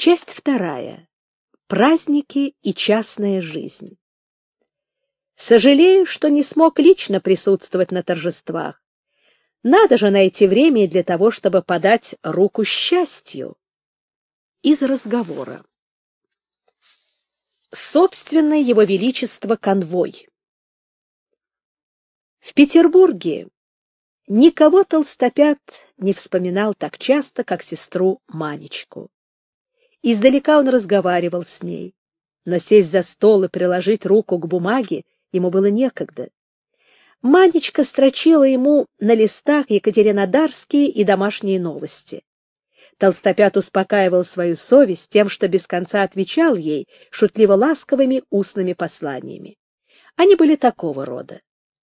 Часть вторая. Праздники и частная жизнь. Сожалею, что не смог лично присутствовать на торжествах. Надо же найти время для того, чтобы подать руку счастью. Из разговора. Собственное его величество конвой. В Петербурге никого толстопят не вспоминал так часто, как сестру Манечку. Издалека он разговаривал с ней, но сесть за стол и приложить руку к бумаге ему было некогда. Манечка строчила ему на листах екатеринодарские и домашние новости. Толстопят успокаивал свою совесть тем, что без конца отвечал ей шутливо-ласковыми устными посланиями. Они были такого рода.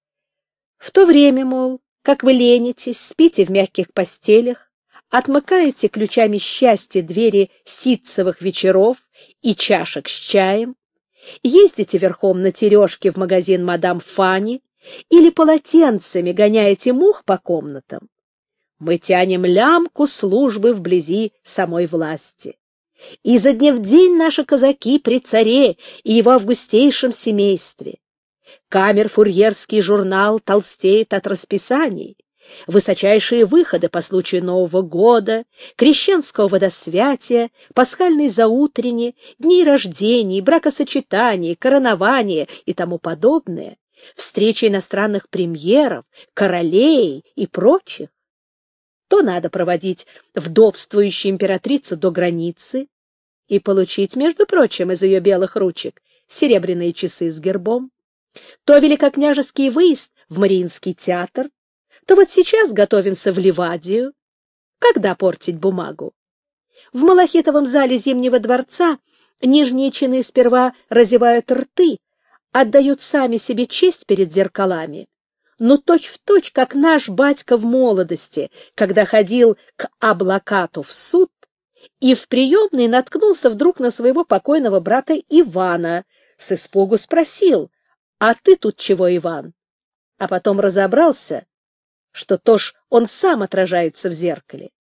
В то время, мол, как вы ленитесь, спите в мягких постелях, отмыкаете ключами счастья двери ситцевых вечеров и чашек с чаем, ездите верхом на тережке в магазин мадам Фанни или полотенцами гоняете мух по комнатам, мы тянем лямку службы вблизи самой власти. Изо дня в день наши казаки при царе и его августейшем семействе. Камер-фурьерский журнал толстеет от расписаний. Высочайшие выходы по случаю Нового года, крещенского водосвятия, пасхальной заутрени, дней рождений, бракосочетаний, коронования и тому подобное, встречи иностранных премьеров, королей и прочих. То надо проводить вдовствующую императрицу до границы и получить, между прочим, из ее белых ручек серебряные часы с гербом, то великокняжеский выезд в Мариинский театр, то вот сейчас готовимся в Ливадию. Когда портить бумагу? В Малахитовом зале Зимнего дворца нижние чины сперва разевают рты, отдают сами себе честь перед зеркалами, но точь-в-точь, как наш батька в молодости, когда ходил к Аблакату в суд и в приемной наткнулся вдруг на своего покойного брата Ивана, с испугу спросил: «А ты тут чего, Иван?» А потом разобрался, что то ж он сам отражается в зеркале.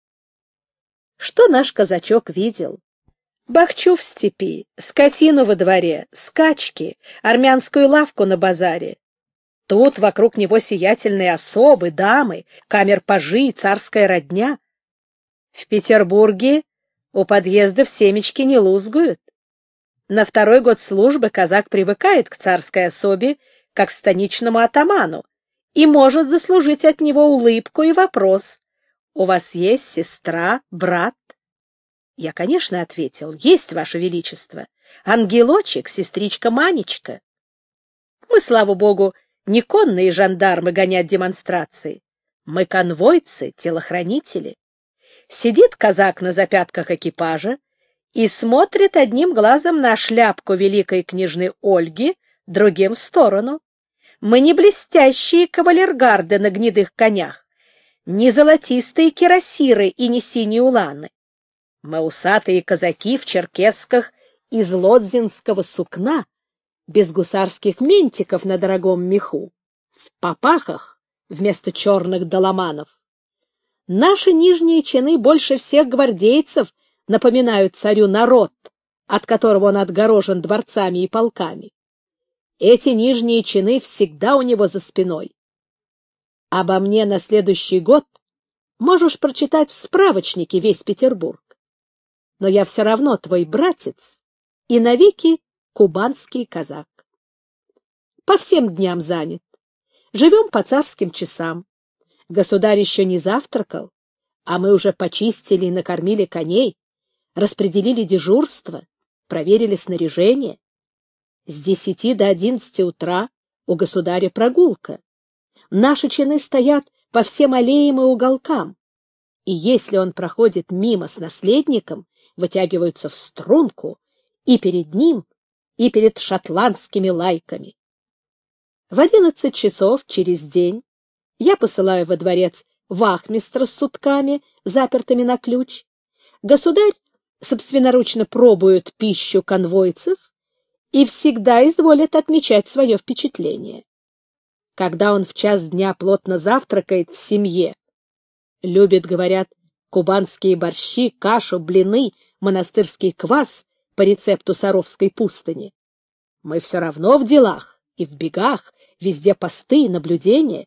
Что наш казачок видел? Бахчу в степи, скотину во дворе, скачки, армянскую лавку на базаре. Тут вокруг него сиятельные особы, дамы, камер-пажи и царская родня. В Петербурге у подъездов семечки не лузгуют. На второй год службы казак привыкает к царской особе, как к станичному атаману, и может заслужить от него улыбку и вопрос: «У вас есть сестра, брат?» Я, конечно, ответил: «Есть, Ваше Величество, ангелочек, сестричка Манечка». Мы, слава богу, не конные жандармы гонять демонстрации. Мы конвойцы, телохранители. Сидит казак на запятках экипажа и смотрит одним глазом на шляпку великой княжны Ольги, другим в сторону. Мы не блестящие кавалергарды на гнедых конях, не золотистые кирасиры и не синие уланы. Мы усатые казаки в черкесках из лодзинского сукна, без гусарских ментиков на дорогом меху, в попахах вместо черных доломанов. Наши нижние чины больше всех гвардейцев напоминают царю народ, от которого он отгорожен дворцами и полками. Эти нижние чины всегда у него за спиной. Обо мне на следующий год можешь прочитать в справочнике весь Петербург. Но я все равно твой братец и навеки кубанский казак. По всем дням занят. Живем по царским часам. Государь еще не завтракал, а мы уже почистили и накормили коней, распределили дежурство, проверили снаряжение. С 10 до 11 утра у государя прогулка. Наши чины стоят по всем аллеям и уголкам, и если он проходит мимо с наследником, вытягиваются в струнку и перед ним, и перед шотландскими лайками. В 11 часов через день я посылаю во дворец вахмистра с сутками, запертыми на ключ. Государь собственноручно пробует пищу конвойцев и всегда изволит отмечать свое впечатление. Когда он в час дня плотно завтракает в семье, любит, говорят, кубанские борщи, кашу, блины, монастырский квас по рецепту Саровской пустыни. Мы все равно в делах и в бегах, везде посты и наблюдения.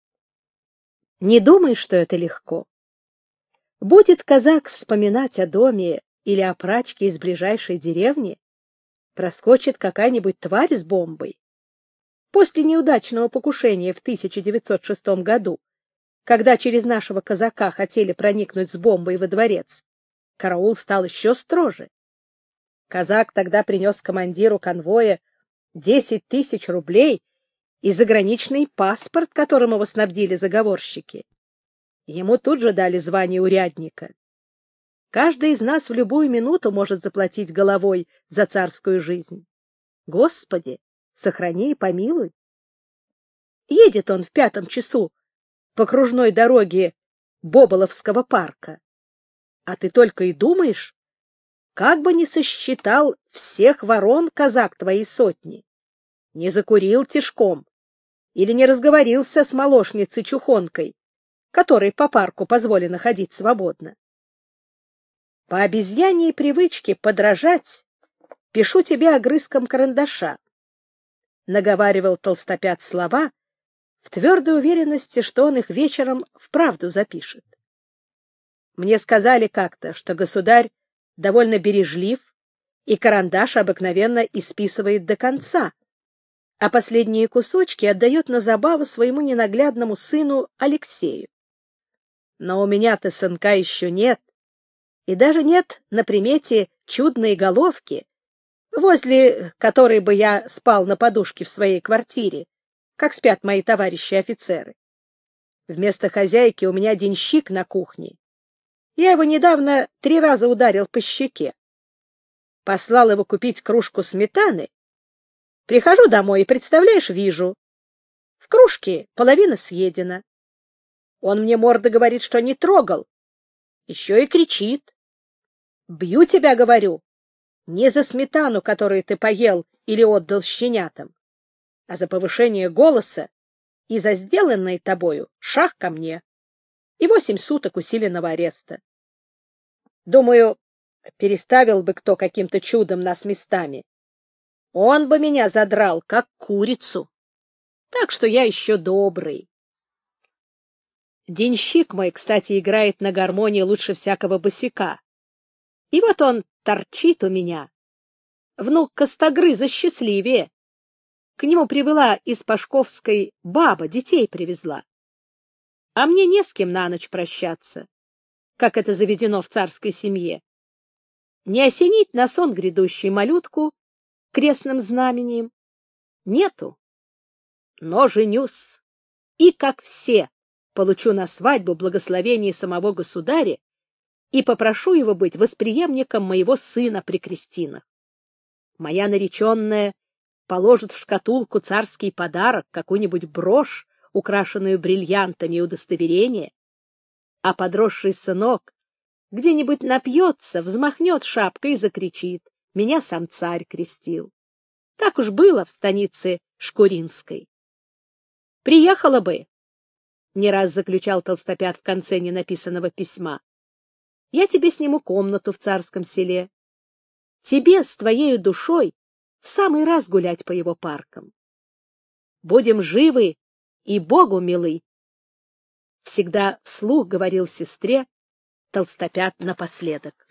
Не думай, что это легко. Будет казак вспоминать о доме или о прачке из ближайшей деревни, проскочит какая-нибудь тварь с бомбой. После неудачного покушения в 1906 году, когда через нашего казака хотели проникнуть с бомбой во дворец, караул стал еще строже. Казак тогда принес командиру конвоя 10 000 рублей и заграничный паспорт, которым его снабдили заговорщики. Ему тут же дали звание урядника. Каждый из нас в любую минуту может заплатить головой за царскую жизнь. Господи, сохрани и помилуй. Едет он в 5 часу по кружной дороге Боболовского парка. А ты только и думаешь, как бы не сосчитал всех ворон казак твоей сотни, не закурил тишком или не разговорился с молочницей-чухонкой, которой по парку позволено ходить свободно. По обезьяньей привычке подражать пишу тебе огрызком карандаша. Наговаривал Толстопят слова в твердой уверенности, что он их вечером вправду запишет. Мне сказали как-то, что государь довольно бережлив, и карандаш обыкновенно исписывает до конца, а последние кусочки отдает на забаву своему ненаглядному сыну Алексею. Но у меня-то сынка еще нет, и даже нет на примете чудной головки, возле которой бы я спал на подушке в своей квартире, как спят мои товарищи-офицеры. Вместо хозяйки у меня денщик на кухне. Я его недавно 3 раза ударил по щеке. Послал его купить кружку сметаны. Прихожу домой и, представляешь, вижу. В кружке половина съедена. Он мне морда говорит, что не трогал. Еще и кричит. Бью тебя, говорю, не за сметану, которую ты поел или отдал щенятам, а за повышение голоса и за сделанное тобою шах ко мне и 8 суток усиленного ареста. Думаю, переставил бы кто каким-то чудом нас местами. Он бы меня задрал, как курицу. Так что я еще добрый. Денщик мой, кстати, играет на гармонии лучше всякого босяка. И вот он торчит у меня. Внук Костогрыза счастливее. К нему прибыла из Пашковской баба, детей привезла. А мне не с кем на ночь прощаться, как это заведено в царской семье. Не осенить на сон грядущий малютку крестным знамением нету. Но женюсь, и, как все, получу на свадьбу благословение самого государя и попрошу его быть восприемником моего сына при крестинах. Моя нареченная положит в шкатулку царский подарок, какую-нибудь брошь, украшенную бриллиантами и удостоверение, а подросший сынок где-нибудь напьется, взмахнет шапкой и закричит: «Меня сам царь крестил». Так уж было в станице Шкуринской. Приехала бы, не раз заключал Толстопят в конце ненаписанного письма, я тебе сниму комнату в царском селе. Тебе с твоею душой в самый раз гулять по его паркам. Будем живы и Богу милы. Всегда вслух говорил сестре Толстопят напоследок.